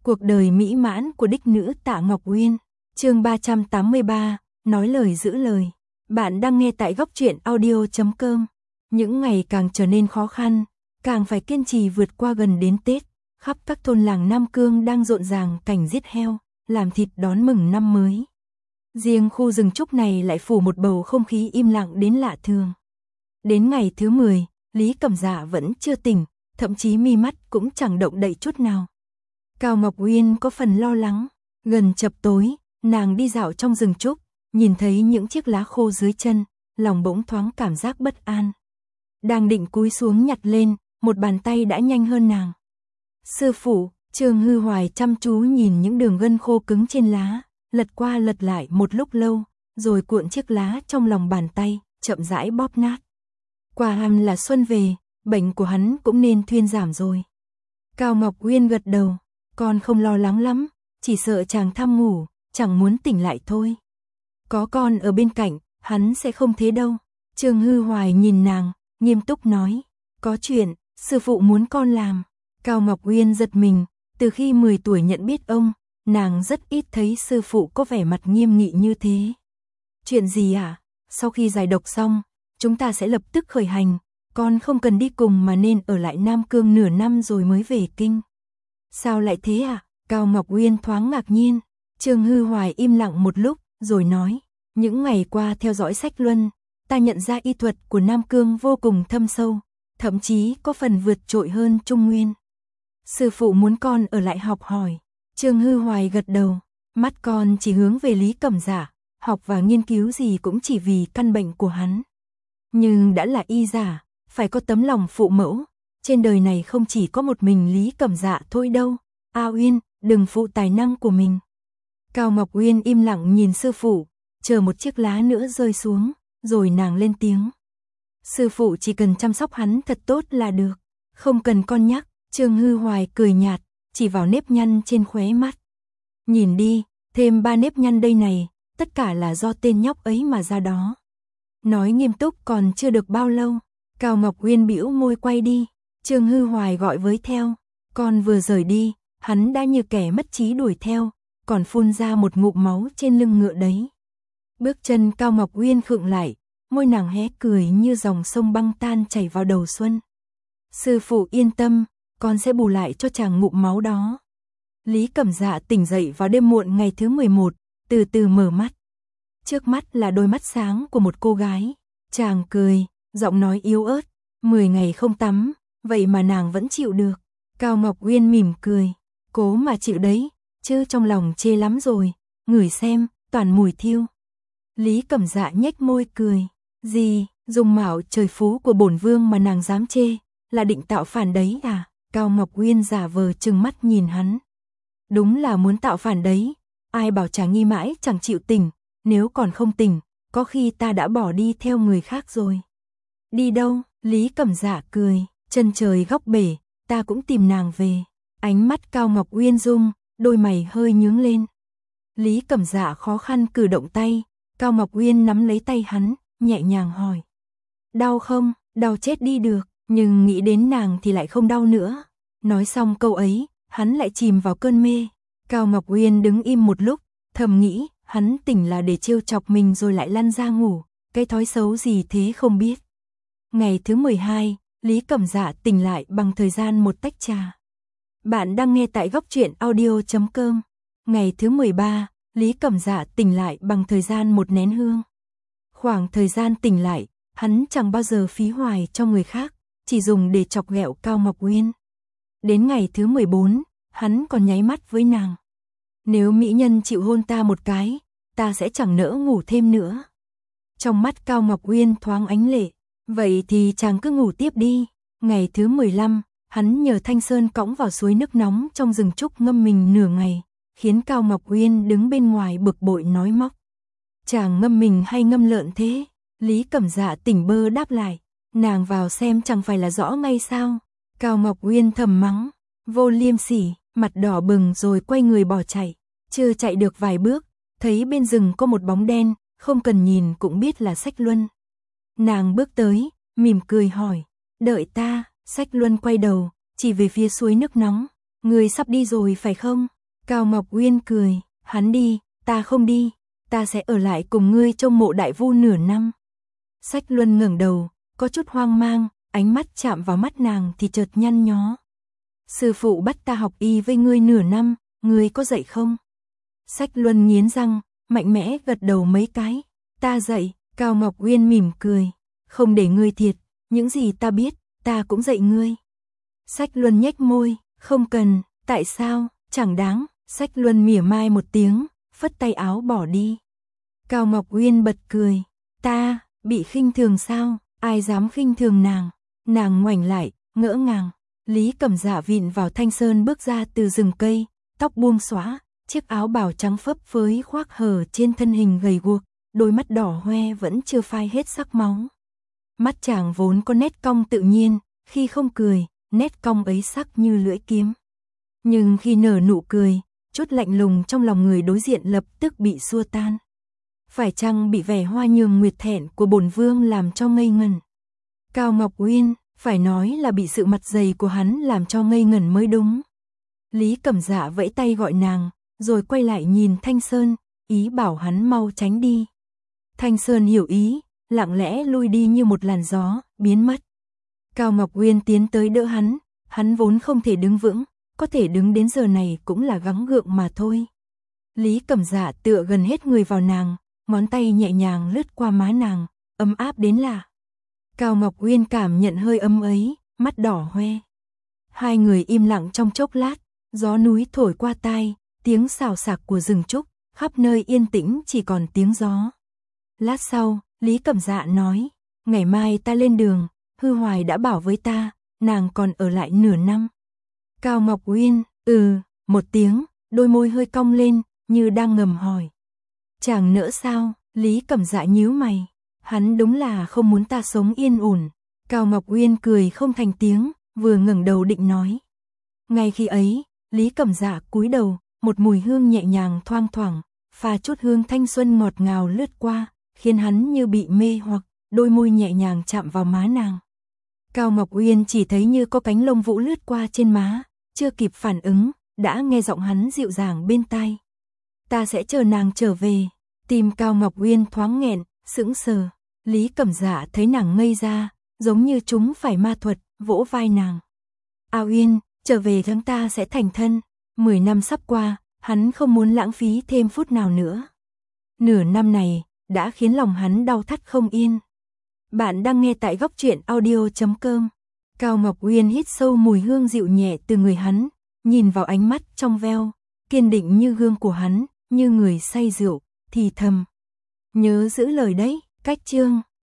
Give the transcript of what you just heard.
Cuộc đời mỹ mãn của đích nữ Tạ Ngọc Uyên. Chương 383, nói lời giữ lời. Bạn đang nghe tại góc truyện audio.com. Những ngày càng trở nên khó khăn, càng phải kiên trì vượt qua gần đến Tết. Khắp các thôn làng Nam Cương đang rộn ràng cảnh giết heo, làm thịt đón mừng năm mới. Riêng khu rừng trúc này lại phủ một bầu không khí im lặng đến lạ thường. Đến ngày thứ 10, Lý Cẩm Dạ vẫn chưa tỉnh, thậm chí mi mắt cũng chẳng động đậy chút nào. Cao Ngọc Uyên có phần lo lắng, gần chập tối, nàng đi dạo trong rừng trúc, nhìn thấy những chiếc lá khô dưới chân, lòng bỗng thoáng cảm giác bất an. Đang định cúi xuống nhặt lên, một bàn tay đã nhanh hơn nàng. Sư phụ, Trương Hư Hoài chăm chú nhìn những đường gân khô cứng trên lá, lật qua lật lại một lúc lâu, rồi cuộn chiếc lá trong lòng bàn tay, chậm rãi bóp nát. Quả hàm là xuân về, bệnh của hắn cũng nên thuyên giảm rồi. Cao Ngọc Uyên gật đầu, con không lo lắng lắm, chỉ sợ chàng tham ngủ, chẳng muốn tỉnh lại thôi. Có con ở bên cạnh, hắn sẽ không thế đâu. Trương Hư Hoài nhìn nàng, nghiêm túc nói, có chuyện, sư phụ muốn con làm. Cao Ngọc Uyên giật mình, từ khi 10 tuổi nhận biết ông, nàng rất ít thấy sư phụ có vẻ mặt nghiêm nghị như thế. Chuyện gì ạ? Sau khi giải độc xong, chúng ta sẽ lập tức khởi hành, con không cần đi cùng mà nên ở lại Nam Cương nửa năm rồi mới về kinh. Sao lại thế ạ? Cao Ngọc Uyên thoáng ngạc nhiên. Trương Hư Hoài im lặng một lúc, rồi nói, những ngày qua theo dõi sách luân, ta nhận ra y thuật của Nam Cương vô cùng thâm sâu, thậm chí có phần vượt trội hơn Trung Nguyên. Sư phụ muốn con ở lại học hỏi. Trương Hư Hoài gật đầu, mắt con chỉ hướng về Lý Cẩm Dạ, học và nghiên cứu gì cũng chỉ vì căn bệnh của hắn. Nhưng đã là y giả, phải có tấm lòng phụ mẫu, trên đời này không chỉ có một mình Lý Cẩm Dạ thôi đâu. A Uyên, đừng phụ tài năng của mình. Cao Ngọc Uyên im lặng nhìn sư phụ, chờ một chiếc lá nữa rơi xuống, rồi nàng lên tiếng. Sư phụ chỉ cần chăm sóc hắn thật tốt là được, không cần con nhắc. Trương Hư Hoài cười nhạt, chỉ vào nếp nhăn trên khóe mắt. Nhìn đi, thêm 3 nếp nhăn đây này, tất cả là do tên nhóc ấy mà ra đó. Nói nghiêm túc còn chưa được bao lâu, Cao Ngọc Uyên bĩu môi quay đi. Trương Hư Hoài gọi với theo, con vừa rời đi, hắn đã như kẻ mất trí đuổi theo, còn phun ra một ngụm máu trên lưng ngựa đấy. Bước chân Cao Ngọc Uyên khựng lại, môi nàng hé cười như dòng sông băng tan chảy vào đầu xuân. Sư phụ yên tâm, con sẽ bù lại cho chàng ngụm máu đó. Lý Cẩm Dạ tỉnh dậy vào đêm muộn ngày thứ 11, từ từ mở mắt. Trước mắt là đôi mắt sáng của một cô gái. Chàng cười, giọng nói yếu ớt, 10 ngày không tắm, vậy mà nàng vẫn chịu được. Cao Ngọc Uyên mỉm cười, cố mà chịu đấy, chứ trong lòng chê lắm rồi, ngửi xem, toàn mùi thiêu. Lý Cẩm Dạ nhếch môi cười, gì, dùng mạo trời phú của bổn vương mà nàng dám chê, là định tạo phản đấy à? Cao Ngọc Uyên giả vờ trừng mắt nhìn hắn. Đúng là muốn tạo phản đấy, ai bảo chả nghi mãi chẳng chịu tỉnh, nếu còn không tỉnh, có khi ta đã bỏ đi theo người khác rồi. Đi đâu? Lý Cẩm Dạ cười, chân trời góc bể, ta cũng tìm nàng về. Ánh mắt Cao Ngọc Uyên rung, đôi mày hơi nhướng lên. Lý Cẩm Dạ khó khăn cử động tay, Cao Ngọc Uyên nắm lấy tay hắn, nhẹ nhàng hỏi. Đau không? Đau chết đi được, nhưng nghĩ đến nàng thì lại không đau nữa. Nói xong câu ấy, hắn lại chìm vào cơn mê. Cao Ngọc Uyên đứng im một lúc, thầm nghĩ, hắn tỉnh là để trêu chọc mình rồi lại lăn ra ngủ, cái thói xấu gì thế không biết. Ngày thứ 12, Lý Cẩm Dạ tỉnh lại bằng thời gian một tách trà. Bạn đang nghe tại góc truyện audio.com. Ngày thứ 13, Lý Cẩm Dạ tỉnh lại bằng thời gian một nén hương. Khoảng thời gian tỉnh lại, hắn chẳng bao giờ phí hoài cho người khác, chỉ dùng để chọc ghẹo Cao Ngọc Uyên. Đến ngày thứ 14, hắn còn nháy mắt với nàng. Nếu mỹ nhân chịu hôn ta một cái, ta sẽ chẳng nỡ ngủ thêm nữa. Trong mắt Cao Ngọc Uyên thoáng ánh lệ, vậy thì chàng cứ ngủ tiếp đi. Ngày thứ 15, hắn nhờ Thanh Sơn cõng vào suối nước nóng trong rừng trúc ngâm mình nửa ngày, khiến Cao Ngọc Uyên đứng bên ngoài bực bội nói móc. Chàng ngâm mình hay ngâm lợn thế? Lý Cẩm Dạ tỉnh bơ đáp lại, nàng vào xem chẳng phải là rõ ngay sao? Cao Ngọc Uyên thầm mắng, vô liêm sỉ, mặt đỏ bừng rồi quay người bỏ chạy. Chưa chạy được vài bước, thấy bên rừng có một bóng đen, không cần nhìn cũng biết là Sách Luân. Nàng bước tới, mỉm cười hỏi, đợi ta. Sách Luân quay đầu, chỉ về phía suối nước nóng, Ngươi sắp đi rồi phải không? Cao Ngọc Uyên cười, hắn đi, ta không đi, ta sẽ ở lại cùng ngươi trong mộ đại vu nửa năm. Sách Luân ngẩng đầu, có chút hoang mang, ánh mắt chạm vào mắt nàng thì chợt nhăn nhó. Sư phụ bắt ta học y với ngươi nửa năm, ngươi có dạy không? Sách Luân nghiến răng, mạnh mẽ gật đầu mấy cái. Ta dạy, Cao Ngọc Uyên mỉm cười. Không để ngươi thiệt, những gì ta biết, ta cũng dạy ngươi. Sách Luân nhếch môi, không cần, tại sao, chẳng đáng. Sách Luân mỉa mai một tiếng, phất tay áo bỏ đi. Cao Ngọc Uyên bật cười. Ta, bị khinh thường sao, ai dám khinh thường nàng. Nàng ngoảnh lại, ngỡ ngàng. Lý Cẩm Dạ vịn vào thanh sơn bước ra từ rừng cây, tóc buông xõa, chiếc áo bào trắng phấp phới khoác hở trên thân hình gầy guộc, đôi mắt đỏ hoe vẫn chưa phai hết sắc máu. Mắt chàng vốn có nét cong tự nhiên, khi không cười, nét cong ấy sắc như lưỡi kiếm. Nhưng khi nở nụ cười, chút lạnh lùng trong lòng người đối diện lập tức bị xua tan. Phải chăng bị vẻ hoa nhường nguyệt thẹn của bổn vương làm cho ngây ngẩn? Cao Ngọc Uyên, phải nói là bị sự mặt dày của hắn làm cho ngây ngẩn mới đúng. Lý Cẩm Dạ vẫy tay gọi nàng, rồi quay lại nhìn Thanh Sơn, ý bảo hắn mau tránh đi. Thanh Sơn hiểu ý, lặng lẽ lui đi như một làn gió, biến mất. Cao Ngọc Uyên tiến tới đỡ hắn vốn không thể đứng vững, có thể đứng đến giờ này cũng là gắng gượng mà thôi. Lý Cẩm Dạ tựa gần hết người vào nàng, ngón tay nhẹ nhàng lướt qua má nàng, ấm áp đến lạ. Cao Ngọc Uyên cảm nhận hơi ấm ấy, mắt đỏ hoe. Hai người im lặng trong chốc lát, gió núi thổi qua tai, tiếng xào xạc của rừng trúc, khắp nơi yên tĩnh chỉ còn tiếng gió. Lát sau, Lý Cẩm Dạ nói, ngày mai ta lên đường, Hư Hoài đã bảo với ta, nàng còn ở lại nửa năm. Cao Ngọc Uyên, một tiếng, đôi môi hơi cong lên, như đang ngầm hỏi. Chàng nỡ sao? Lý Cẩm Dạ nhíu mày. Hắn đúng là không muốn ta sống yên ổn. Cao Ngọc Uyên cười không thành tiếng, vừa ngẩng đầu định nói. Ngay khi ấy, Lý Cẩm Dạ cúi đầu, một mùi hương nhẹ nhàng thoang thoảng, pha chút hương thanh xuân ngọt ngào lướt qua, khiến hắn như bị mê hoặc, đôi môi nhẹ nhàng chạm vào má nàng. Cao Ngọc Uyên chỉ thấy như có cánh lông vũ lướt qua trên má, chưa kịp phản ứng, đã nghe giọng hắn dịu dàng bên tai. Ta sẽ chờ nàng trở về. Tim Cao Ngọc Uyên thoáng nghẹn, sững sờ. Lý Cẩm Dạ thấy nàng ngây ra, giống như chúng phải ma thuật, vỗ vai nàng. A Uyên, trở về chúng ta sẽ thành thân. 10 năm sắp qua, hắn không muốn lãng phí thêm phút nào nữa. Nửa năm này, đã khiến lòng hắn đau thắt không yên. Bạn đang nghe tại góc truyện audio.com. Cao Ngọc Uyên hít sâu mùi hương dịu nhẹ từ người hắn, nhìn vào ánh mắt trong veo, kiên định như gương của hắn, như người say rượu, thì thầm. Nhớ giữ lời đấy, cách chương.